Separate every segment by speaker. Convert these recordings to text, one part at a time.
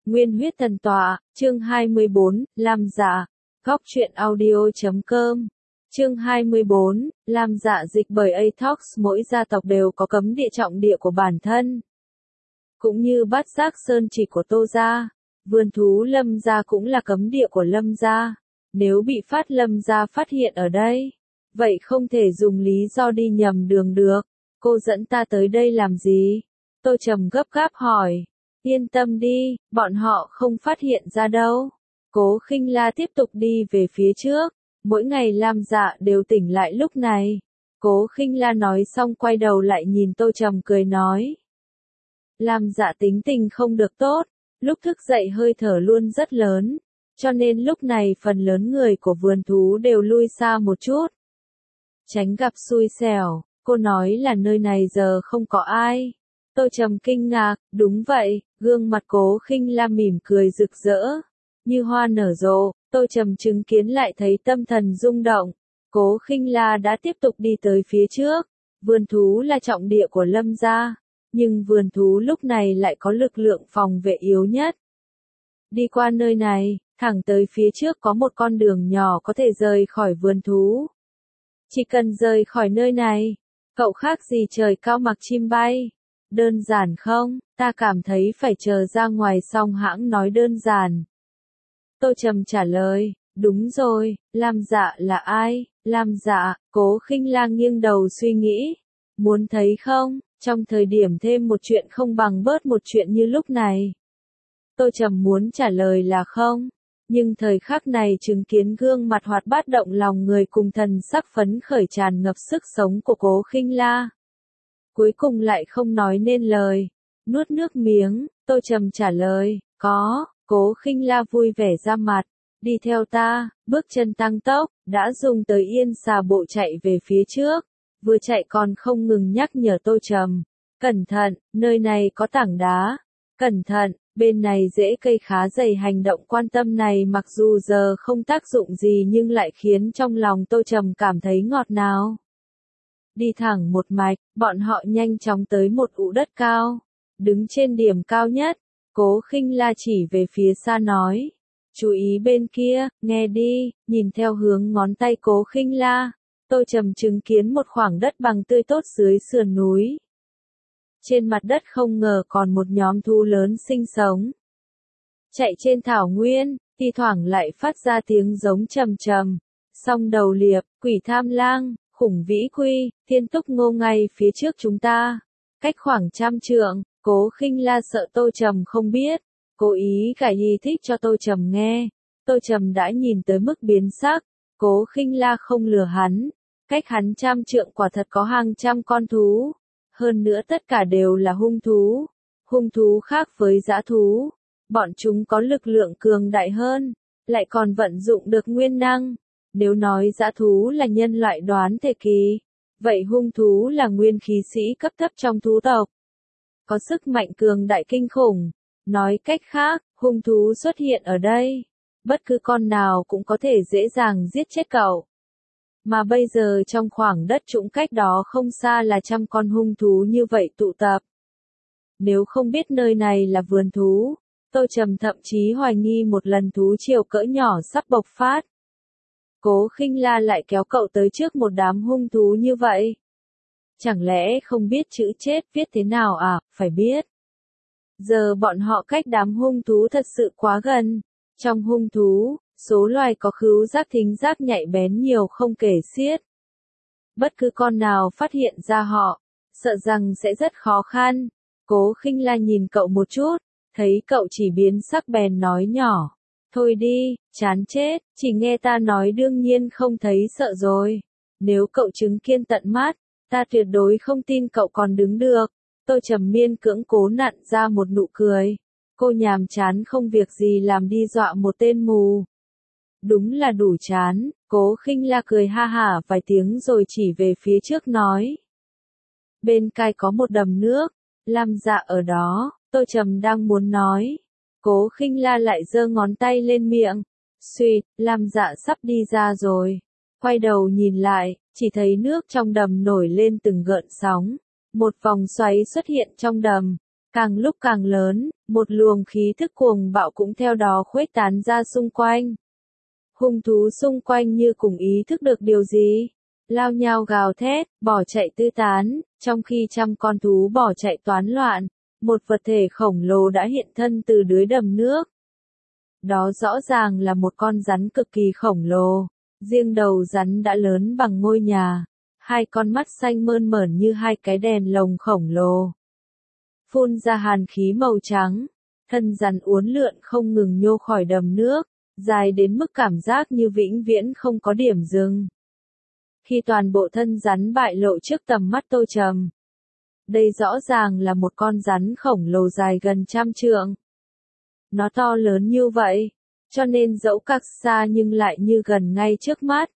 Speaker 1: Nguyên huyết thần tọa, chương 24, Lam Dạ, góc truyện audio.com. Chương 24, Lam Dạ dịch bởi Atox, mỗi gia tộc đều có cấm địa trọng địa của bản thân. Cũng như Bát Giác Sơn chỉ của Tô gia, vườn thú Lâm gia cũng là cấm địa của Lâm gia. Nếu bị Lâm gia phát hiện ở đây, vậy không thể dùng lý do đi nhầm đường được. Cô dẫn ta tới đây làm gì? Tô Trầm gấp gáp hỏi. Yên tâm đi, bọn họ không phát hiện ra đâu. Cố Khinh La tiếp tục đi về phía trước. Mỗi ngày Lam Dạ đều tỉnh lại lúc này. Cố Khinh La nói xong quay đầu lại nhìn Tô Trầm cười nói. Lam Dạ tính tình không được tốt, lúc thức dậy hơi thở luôn rất lớn, cho nên lúc này phần lớn người của vườn thú đều lui xa một chút. Tránh gặp xui xẻo, cô nói là nơi này giờ không có ai. Tô Trầm kinh ngạc, đúng vậy, gương mặt Cố Khinh La mỉm cười rực rỡ, như hoa nở rộ. Tô Trầm chứng kiến lại thấy tâm thần rung động. Cố Khinh La đã tiếp tục đi tới phía trước. Vườn thú là trọng địa của Lâm gia, nhưng vườn thú lúc này lại có lực lượng phòng vệ yếu nhất. Đi qua nơi này, thẳng tới phía trước có một con đường nhỏ có thể rời khỏi vườn thú. Chỉ cần rời khỏi nơi này, cậu khác gì trời cao mặc chim bay. Đơn giản không? Ta cảm thấy phải chờ ra ngoài xong hãng nói đơn giản. Tô Trầm trả lời, đúng rồi, Lam Dạ là ai? Lam Dạ, Cố Khinh La nghiêng đầu suy nghĩ. Muốn thấy không, trong thời điểm thêm một chuyện không bằng bớt một chuyện như lúc này. Tô Trầm muốn trả lời là không, nhưng thời khắc này chứng kiến gương mặt hoạt bát động lòng người cùng thần sắc phấn khởi tràn ngập sức sống của Cố Khinh La. Cuối cùng lại không nói nên lời, nuốt nước miếng, Tô Trầm trả lời, có. Cố Khinh La vui vẻ ra mặt, đi theo ta, bước chân tăng tốc, đã dùng tới yên xà bộ chạy về phía trước, vừa chạy còn không ngừng nhắc nhở Tô Trầm, cẩn thận, nơi này có tảng đá, cẩn thận, bên này rễ cây khá dày. Hành động quan tâm này mặc dù giờ không tác dụng gì nhưng lại khiến trong lòng Tô Trầm cảm thấy ngọt ngào. Đi thẳng một mạch, bọn họ nhanh chóng tới một ụ đất cao, đứng trên điểm cao nhất. Cố Khinh La chỉ về phía xa nói, chú ý bên kia, nghe đi. Nhìn theo hướng ngón tay Cố Khinh La, Tô Trầm chứng kiến một khoảng đất bằng tươi tốt dưới sườn núi. Trên mặt đất không ngờ còn một nhóm thú lớn sinh sống. Chạy trên thảo nguyên, thi thoảng lại phát ra tiếng giống trầm trầm. Song đầu liệp, quỷ tham lang, khủng vĩ quy, thiên túc ngô ngay phía trước chúng ta. Cách khoảng 100 trượng. Cố Khinh La sợ Tô Trầm không biết, cố ý giải thích cho Tô Trầm nghe. Tô Trầm đã nhìn tới mức biến sắc. Cố Khinh La không lừa hắn, cách hắn 100 trượng quả thật có hàng trăm con thú, hơn nữa tất cả đều là hung thú. Hung thú khác với dã thú, bọn chúng có lực lượng cường đại hơn, lại còn vận dụng được nguyên năng. Nếu nói dã thú là nhân loại đoán thể kỳ, vậy hung thú là nguyên khí sĩ cấp thấp trong thú tộc, có sức mạnh cường đại kinh khủng. Nói cách khác, hung thú xuất hiện ở đây, bất cứ con nào cũng có thể dễ dàng giết chết cậu. Mà bây giờ trong khoảng đất trũng cách đó không xa là 100 con hung thú như vậy tụ tập. Nếu không biết nơi này là vườn thú, Tô Trầm thậm chí hoài nghi một lần thú triều cỡ nhỏ sắp bộc phát. Cố Khinh La lại kéo cậu tới trước một đám hung thú như vậy. Chẳng lẽ không biết chữ chết viết thế nào à? Phải biết. Giờ bọn họ cách đám hung thú thật sự quá gần. Trong hung thú, số loài có khứu giác thính giác nhạy bén nhiều không kể xiết. Bất cứ con nào phát hiện ra họ, sợ rằng sẽ rất khó khăn. Cố Khinh La nhìn cậu một chút, thấy cậu chỉ biến sắc bèn nói nhỏ. Thôi đi, chán chết, chỉ nghe ta nói đương nhiên không thấy sợ rồi. Nếu cậu chứng kiến tận mắt, ta tuyệt đối không tin cậu còn đứng được. Tô Trầm miên cưỡng cố nặn ra một nụ cười. Cô nhàm chán không việc gì làm đi dọa một tên mù. Đúng là đủ chán. Cố Khinh La cười ha hả vài tiếng rồi chỉ về phía trước nói. Bên cạnh có một đầm nước, Lam Dạ ở đó. Tô Trầm đang muốn nói, Cố Khinh La lại giơ ngón tay lên miệng. Suýt, Lam Dạ sắp đi ra rồi. Quay đầu nhìn lại, chỉ thấy nước trong đầm nổi lên từng gợn sóng. Một vòng xoáy xuất hiện trong đầm. Càng lúc càng lớn, một luồng khí thức cuồng bạo cũng theo đó khuếch tán ra xung quanh. Hung thú xung quanh như cùng ý thức được điều gì, lao nhao gào thét, bỏ chạy tứ tán, trong khi trăm con thú bỏ chạy toán loạn, một vật thể khổng lồ đã hiện thân từ dưới đầm nước. Đó rõ ràng là một con rắn cực kỳ khổng lồ, riêng đầu rắn đã lớn bằng ngôi nhà, hai con mắt xanh mơn mởn như hai cái đèn lồng khổng lồ. Phun ra hàn khí màu trắng, thân rắn uốn lượn không ngừng nhô khỏi đầm nước, dài đến mức cảm giác như vĩnh viễn không có điểm dừng. Khi toàn bộ thân rắn bại lộ trước tầm mắt Tô Trầm, đây rõ ràng là một con rắn khổng lồ dài gần 100 trượng. Nó to lớn như vậy, cho nên dẫu cách xa nhưng lại như gần ngay trước mắt.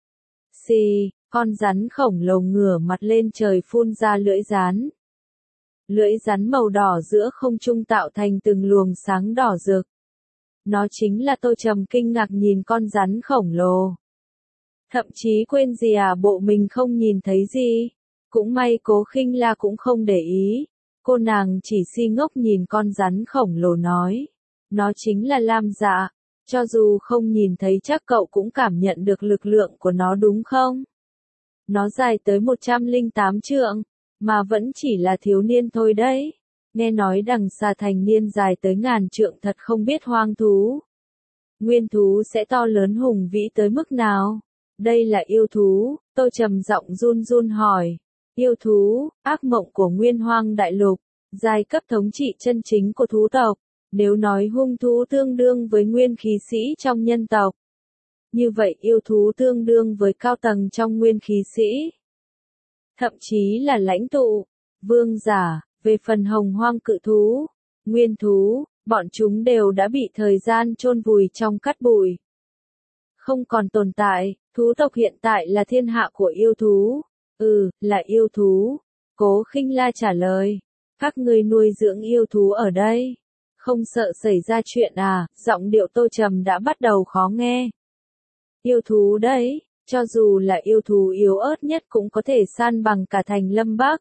Speaker 1: Xì, con rắn khổng lồ ngửa mặt lên trời phun ra lưỡi rắn. Lưỡi rắn màu đỏ giữa không trung tạo thành từng luồng sáng đỏ rực. Nó chính là Tô Trầm kinh ngạc nhìn con rắn khổng lồ. Thậm chí quên gì bộ mình không nhìn thấy gì. Cũng may Cố Khinh La cũng không để ý. Cô nàng chỉ si ngốc nhìn con rắn khổng lồ nói. Nó chính là Lam Dạ. Cho dù không nhìn thấy chắc cậu cũng cảm nhận được lực lượng của nó đúng không? Nó dài tới 108 trượng, mà vẫn chỉ là thiếu niên thôi đấy. Nghe nói đằng xà thành niên dài tới 1000 trượng thật không biết hoang thú. Nguyên thú sẽ to lớn hùng vĩ tới mức nào? Đây là yêu thú, Tô Trầm giọng run run hỏi. Yêu thú, ác mộng của Nguyên Hoang Đại Lục, giai cấp thống trị chân chính của thú tộc. Nếu nói hung thú tương đương với nguyên khí sĩ trong nhân tộc, như vậy yêu thú tương đương với cao tầng trong nguyên khí sĩ. Thậm chí là lãnh tụ, vương giả, về phần hồng hoang cự thú, nguyên thú, bọn chúng đều đã bị thời gian chôn vùi trong cát bụi. Không còn tồn tại, thú tộc hiện tại là thiên hạ của yêu thú. Là yêu thú. Cố Khinh La trả lời. Các ngươi nuôi dưỡng yêu thú ở đây. Không sợ xảy ra chuyện à, giọng điệu Tô Trầm đã bắt đầu khó nghe. Yêu thú đấy, cho dù là yêu thú yếu ớt nhất cũng có thể san bằng cả thành Lâm Bắc.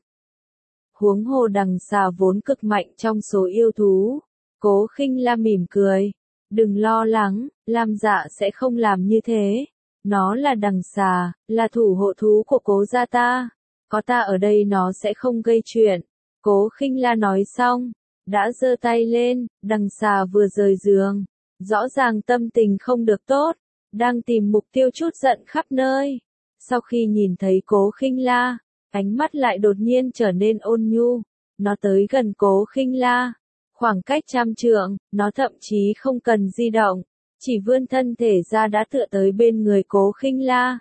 Speaker 1: Huống hồ đằng xà vốn cực mạnh trong số yêu thú. Cố Khinh La mỉm cười. Đừng lo lắng, Lam Dạ sẽ không làm như thế. Nó là đằng xà, là thủ hộ thú của Cố gia ta. Có ta ở đây nó sẽ không gây chuyện. Cố Khinh La nói xong, đã giơ tay lên, đằng xà vừa rời giường. Rõ ràng tâm tình không được tốt, đang tìm mục tiêu chút giận khắp nơi. Sau khi nhìn thấy Cố Khinh La, ánh mắt lại đột nhiên trở nên ôn nhu. Nó tới gần Cố Khinh La. Khoảng cách 100 trượng, nó thậm chí không cần di động, chỉ vươn thân thể ra đã tựa tới bên người Cố Khinh La.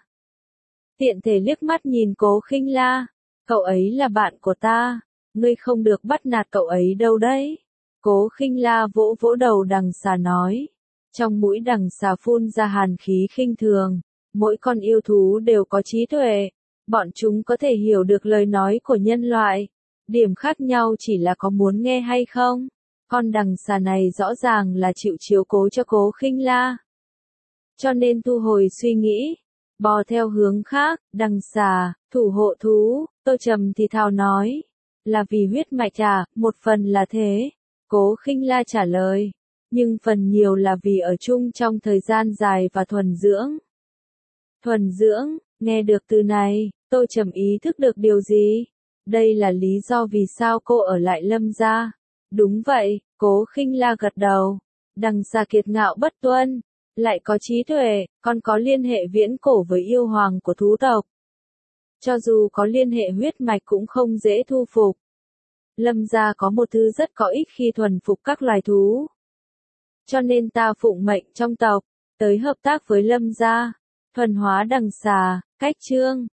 Speaker 1: Tiện thể liếc mắt nhìn Cố Khinh La, cậu ấy là bạn của ta, ngươi không được bắt nạt cậu ấy đâu đấy. Cố Khinh La vỗ vỗ đầu đằng xà nói, trong mũi đằng xà phun ra hàn khí khinh thường, mỗi con yêu thú đều có trí tuệ, bọn chúng có thể hiểu được lời nói của nhân loại, điểm khác nhau chỉ là có muốn nghe hay không. Con đằng xà này rõ ràng là chịu chiếu cố cho Cố Khinh La. Cho nên thu hồi suy nghĩ, bò theo hướng khác, đằng xà, thủ hộ thú, Tô Trầm thì thào nói. Là vì huyết mạch à, một phần là thế. Cố Khinh La trả lời. Nhưng phần nhiều là vì ở chung trong thời gian dài và thuần dưỡng. Thuần dưỡng, nghe được từ này, Tô Trầm ý thức được điều gì? Đây là lý do vì sao cô ở lại Lâm gia. Đúng vậy, Cố Khinh La gật đầu. Đằng xà kiệt ngạo bất tuân, lại có trí tuệ, còn có liên hệ viễn cổ với yêu hoàng của thú tộc. Cho dù có liên hệ huyết mạch cũng không dễ thu phục. Lâm gia có một thứ rất có ích khi thuần phục các loài thú. Cho nên ta phụng mệnh trong tộc, tới hợp tác với Lâm gia, thuần hóa đằng xà, cách chương.